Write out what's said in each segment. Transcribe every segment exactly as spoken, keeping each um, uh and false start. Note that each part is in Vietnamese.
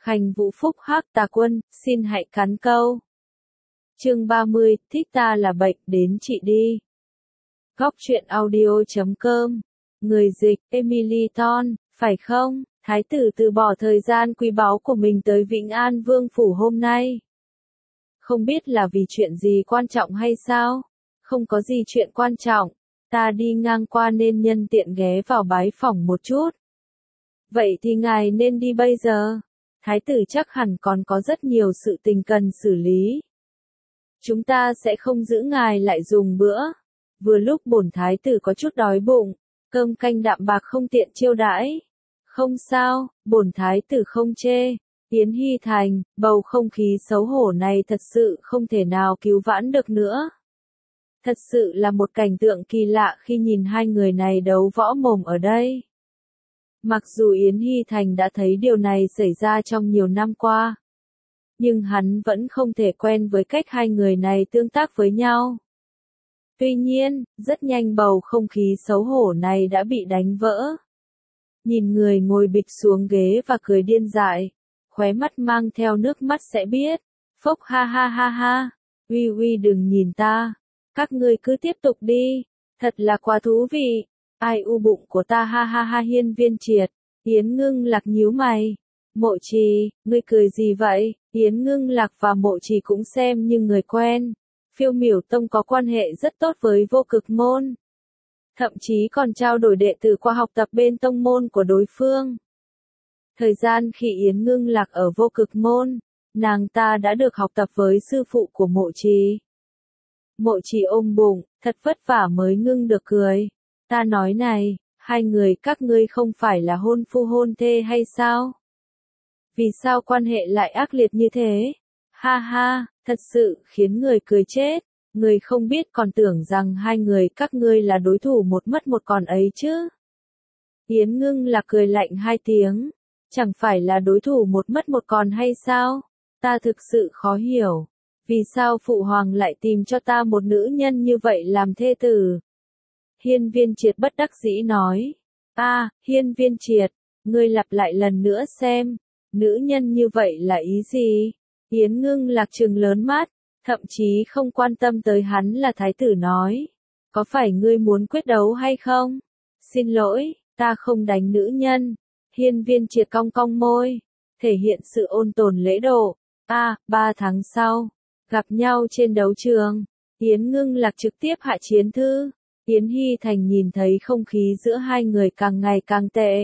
Khanh Vũ phúc hắc tà quân, xin hãy cắn câu. Chương ba mươi, thích ta là bệnh, đến trị đi. Góc truyện audio chấm com. Người dịch, Emily Ton, phải không? Thái tử từ bỏ thời gian quý báu của mình tới Vĩnh An Vương phủ hôm nay. Không biết là vì chuyện gì quan trọng hay sao? Không có gì chuyện quan trọng. Ta đi ngang qua nên nhân tiện ghé vào bái phỏng một chút. Vậy thì ngài nên đi bây giờ. Thái tử chắc hẳn còn có rất nhiều sự tình cần xử lý. Chúng ta sẽ không giữ ngài lại dùng bữa. Vừa lúc bổn thái tử có chút đói bụng, cơm canh đạm bạc không tiện chiêu đãi. Không sao, bổn thái tử không chê. Yến Hy Thành, bầu không khí xấu hổ này thật sự không thể nào cứu vãn được nữa. Thật sự là một cảnh tượng kỳ lạ khi nhìn hai người này đấu võ mồm ở đây. Mặc dù Yến Hy Thành đã thấy điều này xảy ra trong nhiều năm qua, nhưng hắn vẫn không thể quen với cách hai người này tương tác với nhau. Tuy nhiên, rất nhanh bầu không khí xấu hổ này đã bị đánh vỡ. Nhìn người ngồi bịch xuống ghế và cười điên dại, khóe mắt mang theo nước mắt sẽ biết. Phốc ha ha ha ha, uy uy đừng nhìn ta, các ngươi cứ tiếp tục đi, thật là quá thú vị. Ai u bụng của ta ha ha ha. Hiên Viên Triệt, Yến Ngưng Lạc nhíu mày. Mộ Trì, ngươi cười gì vậy? Yến Ngưng Lạc và Mộ Trì cũng xem như người quen. Phiêu Miểu Tông có quan hệ rất tốt với Vô Cực Môn. Thậm chí còn trao đổi đệ tử qua học tập bên tông môn của đối phương. Thời gian khi Yến Ngưng Lạc ở Vô Cực Môn, nàng ta đã được học tập với sư phụ của Mộ Trì. Mộ Trì ôm bụng, thật vất vả mới ngưng được cười. Ta nói này, hai người các ngươi không phải là hôn phu hôn thê hay sao? Vì sao quan hệ lại ác liệt như thế? Ha ha, thật sự khiến người cười chết. Người không biết còn tưởng rằng hai người các ngươi là đối thủ một mất một còn ấy chứ. Yến Ngưng Lạc cười lạnh hai tiếng. Chẳng phải là đối thủ một mất một còn hay sao? Ta thực sự khó hiểu. Vì sao Phụ Hoàng lại tìm cho ta một nữ nhân như vậy làm thê tử? Hiên Viên Triệt bất đắc dĩ nói. A, à, Hiên Viên Triệt, ngươi lặp lại lần nữa xem. Nữ nhân như vậy là ý gì? Yến Ngưng Lạc trừng lớn mắt, thậm chí không quan tâm tới hắn là thái tử nói. Có phải ngươi muốn quyết đấu hay không? Xin lỗi, ta không đánh nữ nhân. Hiên Viên Triệt cong cong môi, thể hiện sự ôn tồn lễ độ. A, à, ba tháng sau, gặp nhau trên đấu trường. Yến Ngưng Lạc trực tiếp hạ chiến thư. Yến Hy Thành nhìn thấy không khí giữa hai người càng ngày càng tệ.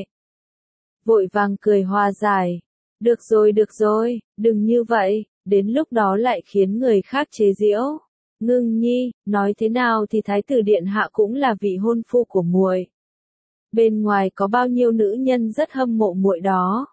Vội vàng cười hòa giải. Được rồi được rồi, đừng như vậy, đến lúc đó lại khiến người khác chế giễu. Ngưng Nhi, nói thế nào thì Thái tử Điện Hạ cũng là vị hôn phu của muội. Bên ngoài có bao nhiêu nữ nhân rất hâm mộ muội đó.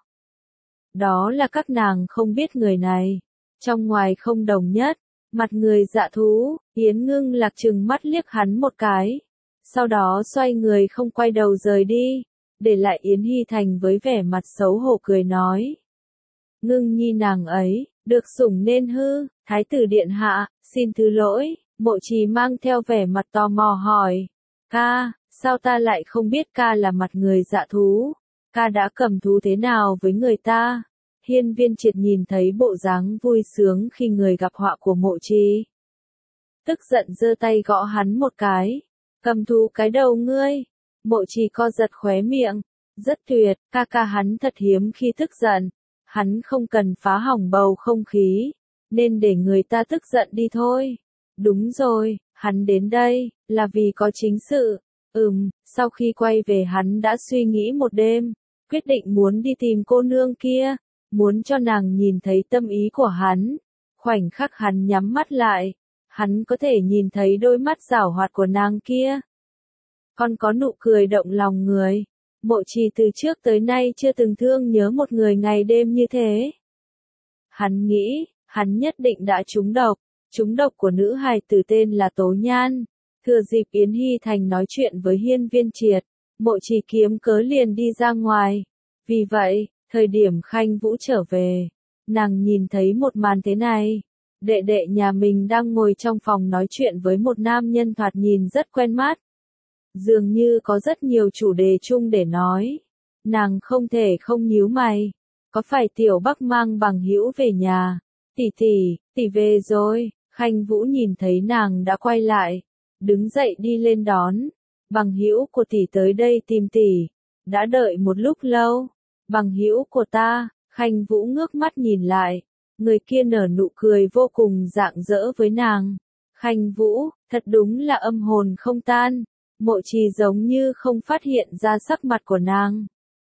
Đó là các nàng không biết người này. Trong ngoài không đồng nhất. Mặt người dạ thú, Yến Ngưng Lạc trừng mắt liếc hắn một cái. Sau đó xoay người không quay đầu rời đi. Để lại Yến Hy Thành với vẻ mặt xấu hổ cười nói. Ngưng Nhi nàng ấy, được sủng nên hư. Thái tử Điện Hạ, xin thứ lỗi. Mộ Trì mang theo vẻ mặt tò mò hỏi. Ca, sao ta lại không biết ca là mặt người dạ thú? Ca đã cầm thú thế nào với người ta? Hiên Viên Triệt nhìn thấy bộ dáng vui sướng khi người gặp họa của Mộ Trì. Tức giận giơ tay gõ hắn một cái. Cầm thú cái đầu ngươi. Mộ Trì co giật khóe miệng. Rất tuyệt, ca ca hắn thật hiếm khi tức giận. Hắn không cần phá hỏng bầu không khí. Nên để người ta tức giận đi thôi. Đúng rồi, hắn đến đây, là vì có chính sự. Ừm, sau khi quay về hắn đã suy nghĩ một đêm. Quyết định muốn đi tìm cô nương kia. Muốn cho nàng nhìn thấy tâm ý của hắn. Khoảnh khắc hắn nhắm mắt lại. Hắn có thể nhìn thấy đôi mắt giảo hoạt của nàng kia. Còn có nụ cười động lòng người. Mộ Trì từ trước tới nay chưa từng thương nhớ một người ngày đêm như thế. Hắn nghĩ, hắn nhất định đã trúng độc. Trúng độc của nữ hài tử tên là Tố Nhan. Thừa dịp Yến Hy Thành nói chuyện với Hiên Viên Triệt, Mộ Trì kiếm cớ liền đi ra ngoài. Vì vậy, thời điểm Khanh Vũ trở về, nàng nhìn thấy một màn thế này. Đệ đệ nhà mình đang ngồi trong phòng nói chuyện với một nam nhân thoạt nhìn rất quen mắt. Dường như có rất nhiều chủ đề chung để nói. Nàng không thể không nhíu mày. có phải Tiểu Bắc mang bằng hữu về nhà? Tỷ tỷ, tỷ về rồi. Khanh Vũ nhìn thấy nàng đã quay lại, đứng dậy đi lên đón. Bằng hữu của tỷ tới đây tìm tỷ, đã đợi một lúc lâu. Bằng hữu của ta. Khanh Vũ ngước mắt nhìn lại, người kia nở nụ cười vô cùng rạng rỡ với nàng. Khanh Vũ, thật đúng là âm hồn không tan. Mộ Trì giống như không phát hiện ra sắc mặt của nàng.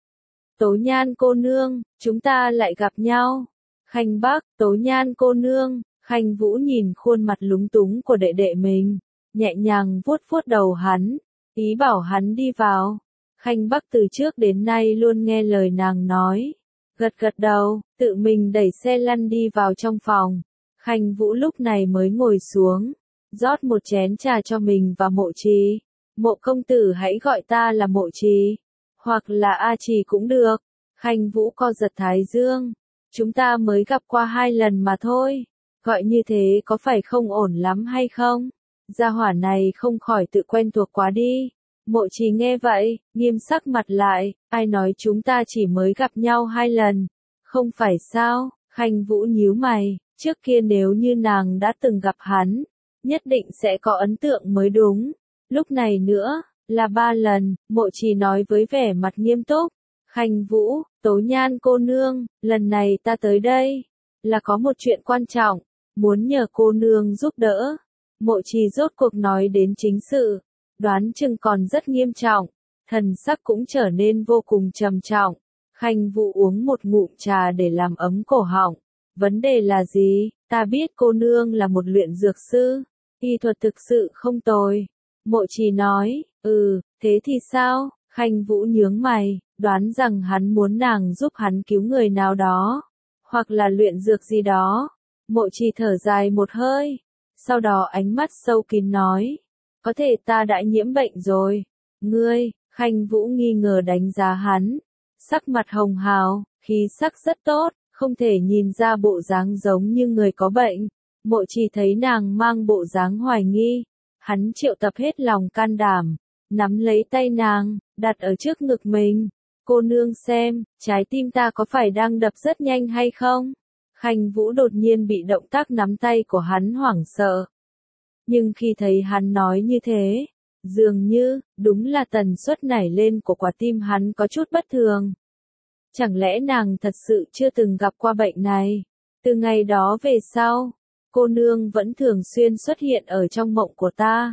Tố Nhan cô nương, chúng ta lại gặp nhau. Khanh Bắc, Tố Nhan cô nương. Khanh Vũ nhìn khuôn mặt lúng túng của đệ đệ mình, nhẹ nhàng vuốt vuốt đầu hắn, ý bảo hắn đi vào. Khanh Bắc từ trước đến nay luôn nghe lời nàng nói, gật gật đầu, tự mình đẩy xe lăn đi vào trong phòng. Khanh Vũ lúc này mới ngồi xuống, rót một chén trà cho mình và Mộ Trì. Mộ công tử hãy gọi ta là Mộ Trì, hoặc là A Trì cũng được. Khanh Vũ co giật thái dương, chúng ta mới gặp qua hai lần mà thôi. Gọi như thế có phải không ổn lắm hay không? Gia hỏa này không khỏi tự quen thuộc quá đi. Mộ Trì nghe vậy, nghiêm sắc mặt lại, ai nói chúng ta chỉ mới gặp nhau hai lần? Không phải sao? Khanh Vũ nhíu mày, trước kia nếu như nàng đã từng gặp hắn, nhất định sẽ có ấn tượng mới đúng. Lúc này nữa, là ba lần. Mộ Trì nói với vẻ mặt nghiêm túc. Khanh Vũ, Tố Nhan cô nương, lần này ta tới đây, là có một chuyện quan trọng, muốn nhờ cô nương giúp đỡ. Mộ Trì rốt cuộc nói đến chính sự, đoán chừng còn rất nghiêm trọng, thần sắc cũng trở nên vô cùng trầm trọng. Khanh Vũ uống một ngụm trà để làm ấm cổ họng. Vấn đề là gì? Ta biết cô nương là một luyện dược sư, y thuật thực sự không tồi. Mộ Trì nói, ừ, thế thì sao? Khanh Vũ nhướng mày, đoán rằng hắn muốn nàng giúp hắn cứu người nào đó, hoặc là luyện dược gì đó. Mộ Trì thở dài một hơi, sau đó ánh mắt sâu kín nói, có thể ta đã nhiễm bệnh rồi. Ngươi? Khanh Vũ nghi ngờ đánh giá hắn, sắc mặt hồng hào, khí sắc rất tốt, không thể nhìn ra bộ dáng giống như người có bệnh. Mộ Trì thấy nàng mang bộ dáng hoài nghi, hắn triệu tập hết lòng can đảm, nắm lấy tay nàng, đặt ở trước ngực mình. Cô nương xem, trái tim ta có phải đang đập rất nhanh hay không? Khanh Vũ đột nhiên bị động tác nắm tay của hắn hoảng sợ. Nhưng khi thấy hắn nói như thế, dường như, đúng là tần suất nảy lên của quả tim hắn có chút bất thường. Chẳng lẽ nàng thật sự chưa từng gặp qua bệnh này? Từ ngày đó về sau, cô nương vẫn thường xuyên xuất hiện ở trong mộng của ta.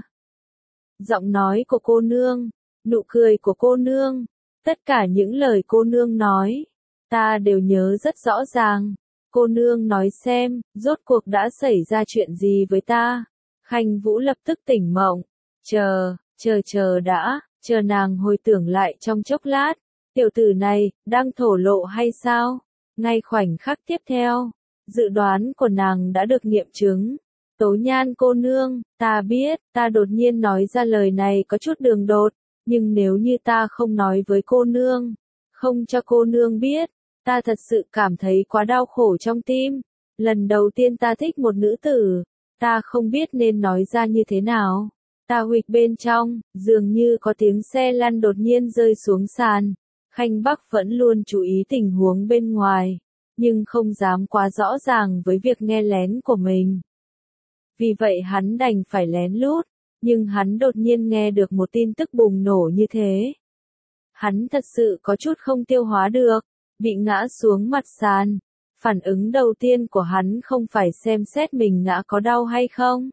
Giọng nói của cô nương, nụ cười của cô nương, tất cả những lời cô nương nói, ta đều nhớ rất rõ ràng. Cô nương nói xem, rốt cuộc đã xảy ra chuyện gì với ta? Khanh Vũ lập tức tỉnh mộng. Chờ, chờ chờ đã, chờ nàng hồi tưởng lại trong chốc lát. Tiểu tử này, đang thổ lộ hay sao? Ngay khoảnh khắc tiếp theo, dự đoán của nàng đã được nghiệm chứng. Tố Nhan cô nương, ta biết, ta đột nhiên nói ra lời này có chút đường đột, nhưng nếu như ta không nói với cô nương, không cho cô nương biết, ta thật sự cảm thấy quá đau khổ trong tim. Lần đầu tiên ta thích một nữ tử, ta không biết nên nói ra như thế nào. Ta huỵch bên trong, dường như có tiếng xe lăn đột nhiên rơi xuống sàn. Khanh Bắc vẫn luôn chú ý tình huống bên ngoài, nhưng không dám quá rõ ràng với việc nghe lén của mình. Vì vậy hắn đành phải lén lút, nhưng hắn đột nhiên nghe được một tin tức bùng nổ như thế. Hắn thật sự có chút không tiêu hóa được, bị ngã xuống mặt sàn. Phản ứng đầu tiên của hắn không phải xem xét mình ngã có đau hay không,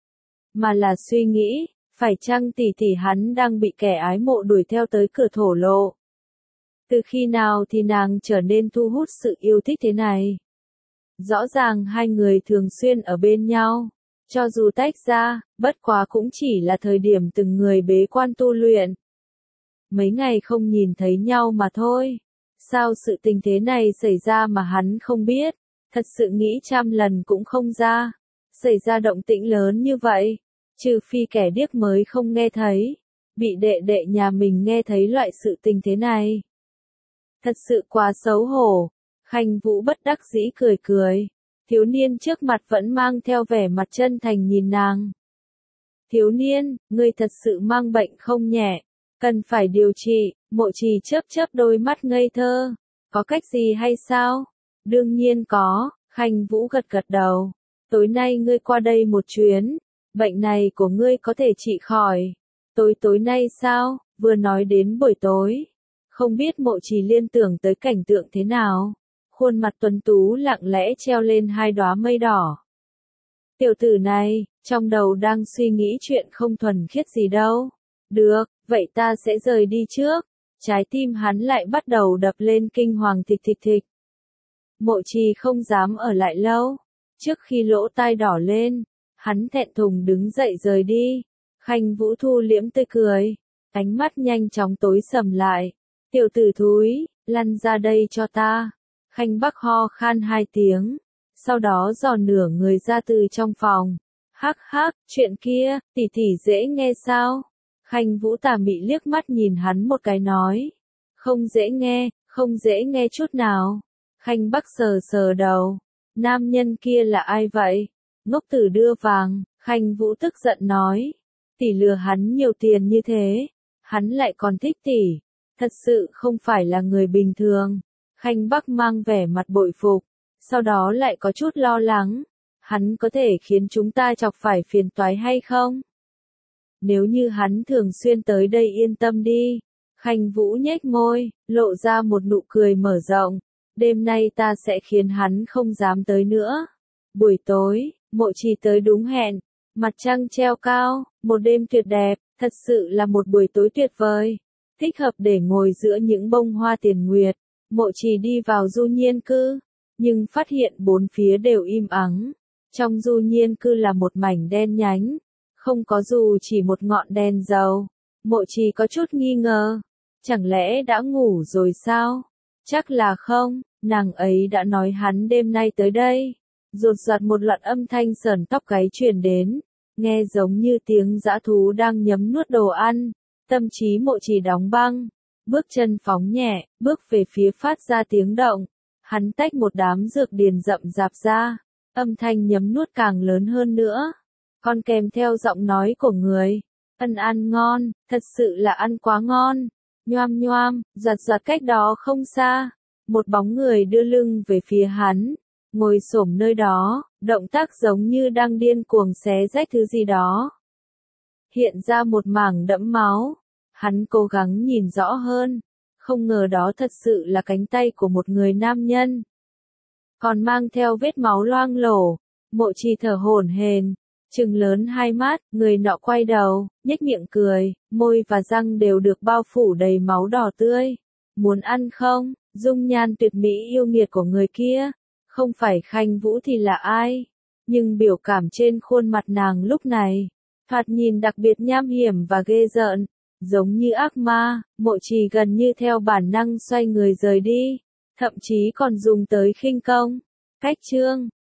mà là suy nghĩ, phải chăng tỷ tỷ hắn đang bị kẻ ái mộ đuổi theo tới cửa thổ lộ. Từ khi nào thì nàng trở nên thu hút sự yêu thích thế này? Rõ ràng hai người thường xuyên ở bên nhau, cho dù tách ra, bất quá cũng chỉ là thời điểm từng người bế quan tu luyện. Mấy ngày không nhìn thấy nhau mà thôi. Sao sự tình thế này xảy ra mà hắn không biết? Thật sự nghĩ trăm lần cũng không ra. Xảy ra động tĩnh lớn như vậy, trừ phi kẻ điếc mới không nghe thấy. Bị đệ đệ nhà mình nghe thấy loại sự tình thế này, thật sự quá xấu hổ. Khanh Vũ bất đắc dĩ cười cười. Thiếu niên trước mặt vẫn mang theo vẻ mặt chân thành nhìn nàng. Thiếu niên, ngươi thật sự mang bệnh không nhẹ, cần phải điều trị. Mộ Trì chớp chớp đôi mắt ngây thơ. Có cách gì hay sao? Đương nhiên có, Khanh Vũ gật gật đầu. Tối nay ngươi qua đây một chuyến, bệnh này của ngươi có thể trị khỏi. Tối tối nay sao? Vừa nói đến buổi tối. Không biết Mộ Trì liên tưởng tới cảnh tượng thế nào. Khuôn mặt tuấn tú lặng lẽ treo lên hai đóa mây đỏ. Tiểu tử này, trong đầu đang suy nghĩ chuyện không thuần khiết gì đâu. Được, vậy ta sẽ rời đi trước. Trái tim hắn lại bắt đầu đập lên kinh hoàng thịch thịch thịch. Mộ Trì không dám ở lại lâu. Trước khi lỗ tai đỏ lên, hắn thẹn thùng đứng dậy rời đi. Khanh Vũ thu liễm tươi cười, ánh mắt nhanh chóng tối sầm lại. Tiểu tử thúi, lăn ra đây cho ta. Khanh Bắc ho khan hai tiếng, sau đó dò nửa người ra từ trong phòng. Hắc hắc, chuyện kia, tỷ tỷ dễ nghe sao? Khanh Vũ tà mị liếc mắt nhìn hắn một cái nói. Không dễ nghe, không dễ nghe chút nào. Khanh Bắc sờ sờ đầu. Nam nhân kia là ai vậy? Ngốc tử đưa vàng, Khanh Vũ tức giận nói. Tỷ lừa hắn nhiều tiền như thế, hắn lại còn thích tỷ. Thật sự không phải là người bình thường. Khanh Bắc mang vẻ mặt bội phục, sau đó lại có chút lo lắng. Hắn có thể khiến chúng ta chọc phải phiền toái hay không? Nếu như hắn thường xuyên tới đây yên tâm đi. Khanh Vũ nhếch môi, lộ ra một nụ cười mở rộng. Đêm nay ta sẽ khiến hắn không dám tới nữa. Buổi tối, Mộ Trì tới đúng hẹn. Mặt trăng treo cao, một đêm tuyệt đẹp, thật sự là một buổi tối tuyệt vời. Thích hợp để ngồi giữa những bông hoa tiền nguyệt. Mộ Trì đi vào du nhiên cư, nhưng phát hiện bốn phía đều im ắng. Trong du nhiên cư là một mảnh đen nhánh, không có dù chỉ một ngọn đèn dầu. Mộ Trì có chút nghi ngờ, chẳng lẽ đã ngủ rồi sao? Chắc là không, nàng ấy đã nói hắn đêm nay tới đây. Rột rạt một loạt âm thanh sờn tóc gáy truyền đến, nghe giống như tiếng dã thú đang nhấm nuốt đồ ăn. Tâm trí Mộ Trì đóng băng, bước chân phóng nhẹ, bước về phía phát ra tiếng động. Hắn tách một đám dược điền rậm rạp ra, âm thanh nhấm nuốt càng lớn hơn nữa. Còn kèm theo giọng nói của người, ăn ăn ngon, thật sự là ăn quá ngon. Nhoam nhoam, giật giật cách đó không xa, một bóng người đưa lưng về phía hắn, ngồi xổm nơi đó, động tác giống như đang điên cuồng xé rách thứ gì đó. Hiện ra một mảng đẫm máu, hắn cố gắng nhìn rõ hơn, không ngờ đó thật sự là cánh tay của một người nam nhân. Còn mang theo vết máu loang lổ. Mộ Trì thở hổn hển, trừng lớn hai mắt, người nọ quay đầu, nhếch miệng cười, môi và răng đều được bao phủ đầy máu đỏ tươi. Muốn ăn không? Dung nhan tuyệt mỹ yêu nghiệt của người kia, không phải Khanh Vũ thì là ai? Nhưng biểu cảm trên khuôn mặt nàng lúc này, thoạt nhìn đặc biệt nham hiểm và ghê rợn, giống như ác ma. Mộ Trì gần như theo bản năng xoay người rời đi, thậm chí còn dùng tới khinh công. Cách chương